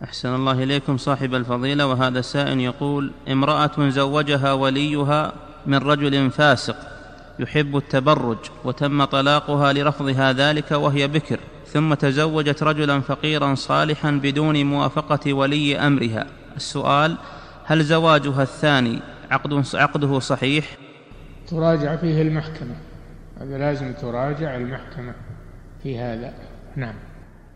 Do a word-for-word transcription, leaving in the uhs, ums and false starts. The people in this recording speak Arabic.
أحسن الله إليكم صاحب الفضيلة. وهذا سائل يقول: امرأة زوجها وليها من رجل فاسق يحب التبرج، وتم طلاقها لرفضها ذلك وهي بكر، ثم تزوجت رجلا فقيرا صالحا بدون موافقة ولي أمرها. السؤال: هل زواجها الثاني عقده صحيح؟ تراجع فيه المحكمة، هذا لازم تراجع المحكمة في هذا. نعم.